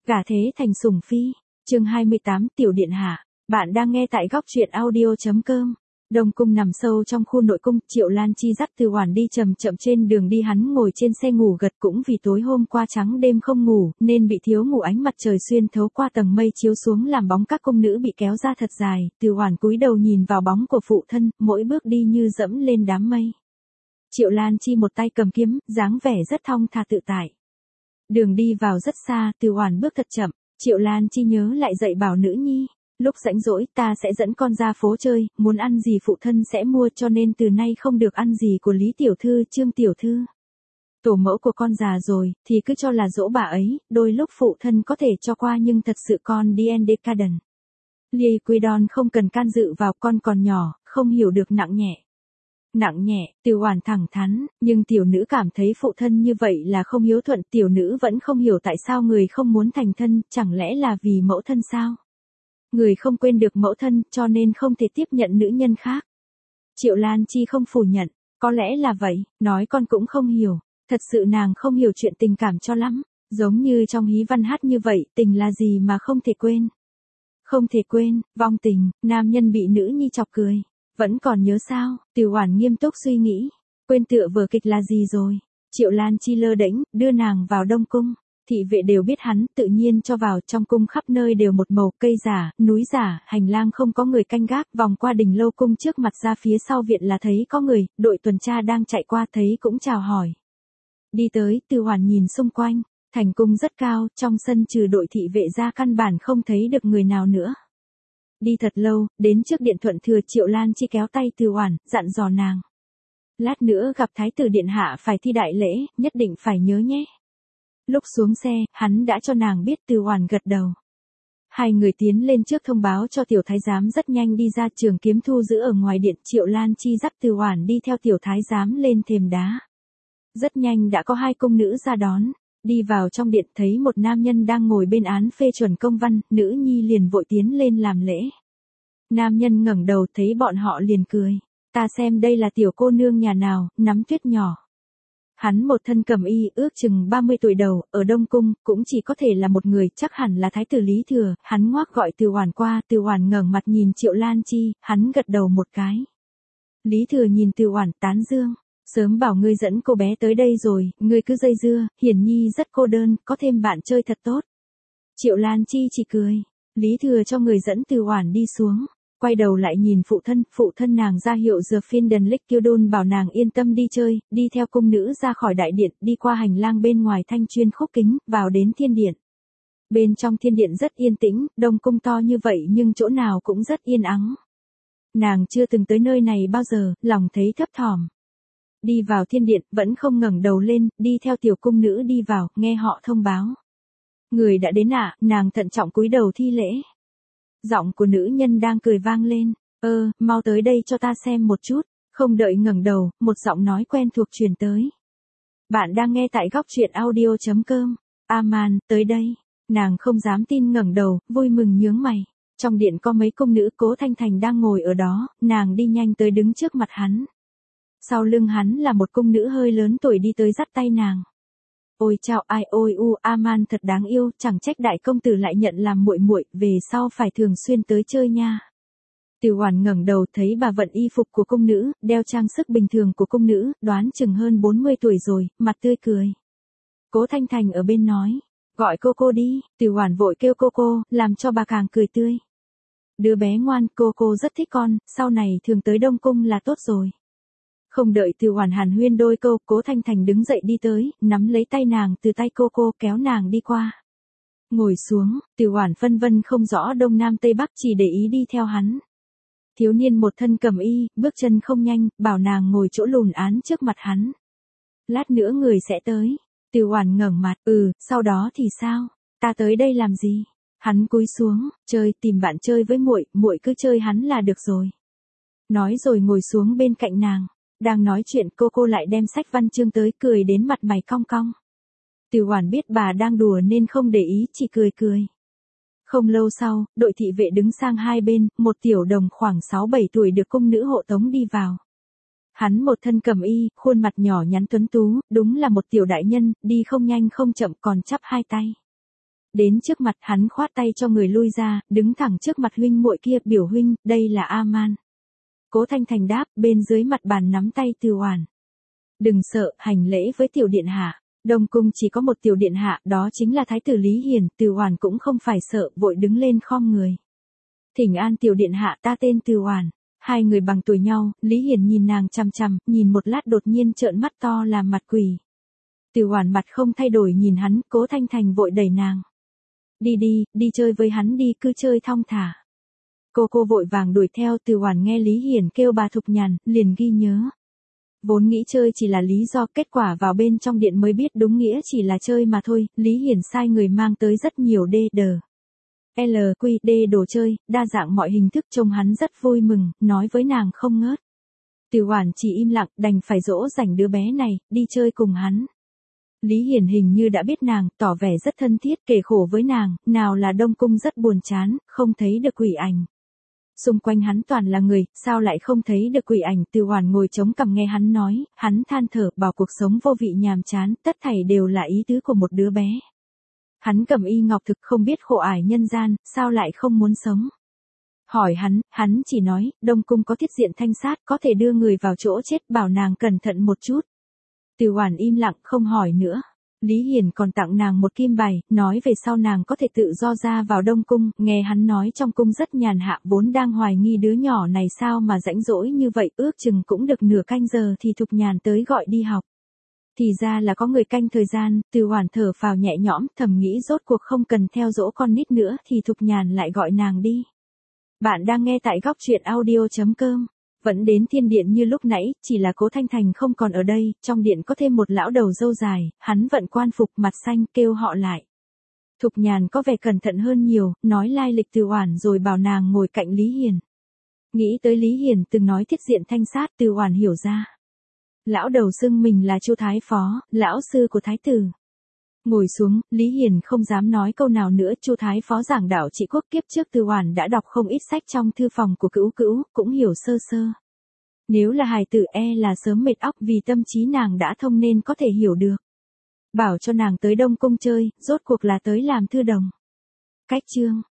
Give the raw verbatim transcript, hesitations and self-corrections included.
Gả thế thành sủng phi. Chương hai mươi tám, Tiểu điện hạ. Bạn đang nghe tại góc truyện audio chấm com. Đông cung nằm sâu trong khu nội cung, Triệu Lan Chi dắt Từ Hoản đi chậm chậm trên đường đi, hắn ngồi trên xe ngủ gật, cũng vì tối hôm qua trắng đêm không ngủ, nên bị thiếu ngủ, ánh mặt trời xuyên thấu qua tầng mây chiếu xuống làm bóng các cung nữ bị kéo ra thật dài. Từ Hoản cúi đầu nhìn vào bóng của phụ thân, mỗi bước đi như dẫm lên đám mây. Triệu Lan Chi một tay cầm kiếm, dáng vẻ rất thong thả tự tại. Đường đi vào rất xa, Từ Hoản bước thật chậm. Triệu Lan Chi nhớ lại dạy bảo nữ nhi, lúc rảnh rỗi ta sẽ dẫn con ra phố chơi, muốn ăn gì phụ thân sẽ mua, cho nên từ nay không được ăn gì của Lý tiểu thư, Trương tiểu thư. Tổ mẫu của con già rồi, thì cứ cho là dỗ bà ấy, đôi lúc phụ thân có thể cho qua, nhưng thật sự con đi en decadent. Ly Quy Đon không cần can dự vào, con còn nhỏ, không hiểu được nặng nhẹ. Nặng nhẹ, Từ Hoản thẳng thắn, nhưng tiểu nữ cảm thấy phụ thân như vậy là không hiếu thuận. Tiểu nữ vẫn không hiểu tại sao người không muốn thành thân, chẳng lẽ là vì mẫu thân sao? Người không quên được mẫu thân, cho nên không thể tiếp nhận nữ nhân khác. Triệu Lan Chi không phủ nhận, có lẽ là vậy, nói con cũng không hiểu. Thật sự nàng không hiểu chuyện tình cảm cho lắm, giống như trong hí văn hát như vậy, tình là gì mà không thể quên. Không thể quên, vong tình, nam nhân bị nữ nhi chọc cười. Vẫn còn nhớ sao? Từ Hoản nghiêm túc suy nghĩ. Quên tựa vở kịch là gì rồi? Triệu Lan Chi lơ đễnh, đưa nàng vào Đông cung. Thị vệ đều biết hắn, tự nhiên cho vào. Trong cung khắp nơi đều một màu, cây giả, núi giả, hành lang không có người canh gác. Vòng qua đình lâu cung trước mặt ra phía sau viện là thấy có người, đội tuần tra đang chạy qua thấy cũng chào hỏi. Đi tới, Từ Hoản nhìn xung quanh. Thành cung rất cao, trong sân trừ đội thị vệ ra căn bản không thấy được người nào nữa. Đi thật lâu, đến trước điện Thuận Thừa, Triệu Lan Chi kéo tay Từ Hoản, dặn dò nàng. Lát nữa gặp Thái tử điện hạ phải thi đại lễ, nhất định phải nhớ nhé. Lúc xuống xe, hắn đã cho nàng biết. Từ Hoản gật đầu. Hai người tiến lên trước thông báo cho tiểu thái giám, rất nhanh đi ra. Trường kiếm thu giữ ở ngoài điện. Triệu Lan Chi dắt Từ Hoản đi theo tiểu thái giám lên thềm đá. Rất nhanh đã có hai cung nữ ra đón. Đi vào trong điện thấy một nam nhân đang ngồi bên án phê chuẩn công văn, nữ nhi liền vội tiến lên làm lễ. Nam nhân ngẩng đầu thấy bọn họ liền cười. Ta xem đây là tiểu cô nương nhà nào, nắm tuyết nhỏ. Hắn một thân cẩm y, ước chừng ba mươi tuổi đầu, ở Đông Cung, cũng chỉ có thể là một người, chắc hẳn là Thái tử Lý Thừa. Hắn ngoác gọi Từ Hoản qua, Từ Hoản ngẩng mặt nhìn Triệu Lan Chi, hắn gật đầu một cái. Lý Thừa nhìn Từ Hoản tán dương. Sớm bảo ngươi dẫn cô bé tới đây rồi, ngươi cứ dây dưa, Hiển Nhi rất cô đơn, có thêm bạn chơi thật tốt. Triệu Lan Chi chỉ cười. Lý Thừa cho người dẫn Từ Hoản đi xuống. Quay đầu lại nhìn phụ thân, phụ thân nàng ra hiệu The Finden Lickildon bảo nàng yên tâm đi chơi, đi theo cung nữ ra khỏi đại điện, đi qua hành lang bên ngoài thanh chuyên khúc kính, vào đến thiên điện. Bên trong thiên điện rất yên tĩnh, Đông cung to như vậy nhưng chỗ nào cũng rất yên ắng. Nàng chưa từng tới nơi này bao giờ, lòng thấy thấp thỏm. Đi vào thiên điện, vẫn không ngẩng đầu lên, đi theo tiểu cung nữ đi vào, nghe họ thông báo. Người đã đến ạ, à, nàng thận trọng cúi đầu thi lễ. Giọng của nữ nhân đang cười vang lên, ơ, mau tới đây cho ta xem một chút. Không đợi ngẩng đầu, một giọng nói quen thuộc truyền tới. Bạn đang nghe tại góc truyện audio chấm com. Aman, tới đây. Nàng không dám tin ngẩng đầu, vui mừng nhướng mày. Trong điện có mấy cung nữ, Cố Thanh Thành đang ngồi ở đó, nàng đi nhanh tới đứng trước mặt hắn. Sau lưng hắn là một cung nữ hơi lớn tuổi đi tới dắt tay nàng. Ôi chào ai ôi u, Aman thật đáng yêu, chẳng trách đại công tử lại nhận làm muội muội, về sau phải thường xuyên tới chơi nha. Từ Hoản ngẩng đầu thấy bà vận y phục của cung nữ, đeo trang sức bình thường của cung nữ, đoán chừng hơn bốn mươi tuổi rồi, mặt tươi cười. Cố Thanh Thành ở bên nói, gọi cô cô đi. Từ Hoản vội kêu cô cô, làm cho bà càng cười tươi. Đứa bé ngoan, cô cô rất thích con, sau này thường tới Đông Cung là tốt rồi. Không đợi Từ Hoản hàn huyên đôi câu, Cố Thanh Thành đứng dậy đi tới, nắm lấy tay nàng từ tay cô cô, kéo nàng đi qua. Ngồi xuống, Từ Hoản phân vân không rõ đông nam tây bắc, chỉ để ý đi theo hắn. Thiếu niên một thân cẩm y, bước chân không nhanh, bảo nàng ngồi chỗ lùn án trước mặt hắn. Lát nữa người sẽ tới. Từ Hoản ngẩng mặt, ừ, sau đó thì sao? Ta tới đây làm gì? Hắn cúi xuống, chơi, tìm bạn chơi với muội, muội cứ chơi hắn là được rồi. Nói rồi ngồi xuống bên cạnh nàng. Đang nói chuyện, cô cô lại đem sách văn chương tới, cười đến mặt mày cong cong. Từ Hoản biết bà đang đùa nên không để ý, chỉ cười cười. Không lâu sau, đội thị vệ đứng sang hai bên, một tiểu đồng khoảng sáu bảy tuổi được cung nữ hộ tống đi vào. Hắn một thân cẩm y, khuôn mặt nhỏ nhắn tuấn tú, đúng là một tiểu đại nhân, đi không nhanh không chậm còn chắp hai tay. Đến trước mặt hắn khoát tay cho người lui ra, đứng thẳng trước mặt huynh muội kia, biểu huynh, đây là A-man. Cố Thanh Thành đáp, bên dưới mặt bàn nắm tay Từ Oản. Đừng sợ, hành lễ với tiểu điện hạ. Đông cung chỉ có một tiểu điện hạ, đó chính là thái tử Lý Hiền. Từ Oản cũng không phải sợ, vội đứng lên khom người. Thỉnh an tiểu điện hạ, ta tên Từ Oản. Hai người bằng tuổi nhau, Lý Hiền nhìn nàng chằm chằm, nhìn một lát đột nhiên trợn mắt to làm mặt quỷ. Từ Oản mặt không thay đổi nhìn hắn, Cố Thanh Thành vội đẩy nàng. Đi đi, đi chơi với hắn đi, cứ chơi thong thả. Cô cô vội vàng đuổi theo. Từ Oản nghe Lý Hiền kêu bà Thục Nhàn, liền ghi nhớ. Vốn nghĩ chơi chỉ là lý do, kết quả vào bên trong điện mới biết đúng nghĩa chỉ là chơi mà thôi. Lý Hiền sai người mang tới rất nhiều đê đờ. L Q D đồ chơi, đa dạng mọi hình thức, trông hắn rất vui mừng, nói với nàng không ngớt. Từ Oản chỉ im lặng, đành phải dỗ dành đứa bé này, đi chơi cùng hắn. Lý Hiền hình như đã biết nàng, tỏ vẻ rất thân thiết, kể khổ với nàng, nào là Đông cung rất buồn chán, không thấy được quỷ ảnh. Xung quanh hắn toàn là người, sao lại không thấy được quỷ ảnh? Từ Oản ngồi chống cằm nghe hắn nói, hắn than thở, bảo cuộc sống vô vị nhàm chán, tất thảy đều là ý tứ của một đứa bé. Hắn cầm y ngọc thực, không biết khổ ải nhân gian, sao lại không muốn sống. Hỏi hắn, hắn chỉ nói, Đông cung có thiết diện thanh sát, có thể đưa người vào chỗ chết, bảo nàng cẩn thận một chút. Từ Oản im lặng, không hỏi nữa. Lý Hiền còn tặng nàng một kim bài, nói về sau nàng có thể tự do ra vào Đông cung. Nghe hắn nói trong cung rất nhàn hạ, vốn đang hoài nghi đứa nhỏ này sao mà rãnh rỗi như vậy, ước chừng cũng được nửa canh giờ thì Thục Nhàn tới gọi đi học. Thì ra là có người canh thời gian. Từ Oản thở phào nhẹ nhõm, thầm nghĩ rốt cuộc không cần theo dỗ con nít nữa, thì Thục Nhàn lại gọi nàng đi. Bạn đang nghe tại góc truyện audio chấm com. Vẫn đến thiên điện như lúc nãy, chỉ là Cố Thanh Thành không còn ở đây, trong điện có thêm một lão đầu râu dài, hắn vận quan phục mặt xanh, kêu họ lại. Thục Nhàn có vẻ cẩn thận hơn nhiều, nói lai lịch Từ Oản rồi bảo nàng ngồi cạnh Lý Hiền. Nghĩ tới Lý Hiền từng nói thiết diện thanh sát, Từ Oản hiểu ra. Lão đầu xưng mình là Chu Thái Phó, lão sư của Thái tử. Ngồi xuống, Lý Hiền không dám nói câu nào nữa. Chu Thái Phó giảng đạo trị quốc, kiếp trước Từ Oản đã đọc không ít sách trong thư phòng của Cữu Cữu, cũng hiểu sơ sơ. Nếu là hài tử e là sớm mệt óc, vì tâm trí nàng đã thông nên có thể hiểu được. Bảo cho nàng tới Đông cung chơi, rốt cuộc là tới làm thư đồng. Cách chương